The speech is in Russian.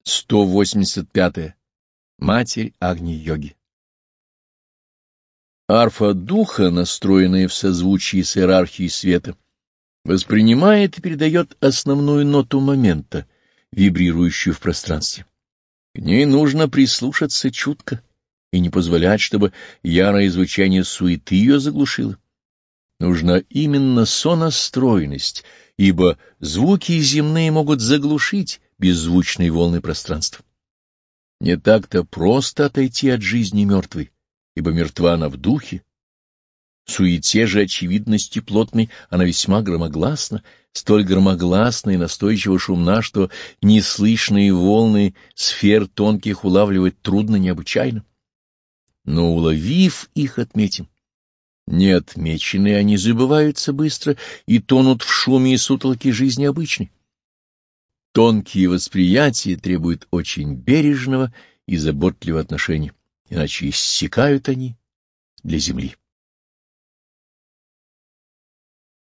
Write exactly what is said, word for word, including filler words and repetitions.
сто восемьдесят пятое. Матерь Агни-йоги. Арфа духа, настроенная в созвучии с иерархией света, воспринимает и передает основную ноту момента, вибрирующую в пространстве. К ней нужно прислушаться чутко и не позволять, чтобы ярое звучание суеты ее заглушило. Нужна именно сонастроенность, ибо звуки земные могут заглушить беззвучные волны пространства. Не так-то просто отойти от жизни мертвой, ибо мертва она в духе. В суете же очевидности плотной она весьма громогласна, столь громогласна и настойчиво шумна, что неслышные волны сфер тонких улавливать трудно необычайно. Но, уловив их, отметим. Неотмеченные они забываются быстро и тонут в шуме и сутолке жизни обычной. Тонкие восприятия требуют очень бережного и заботливого отношения, иначе иссякают они для земли.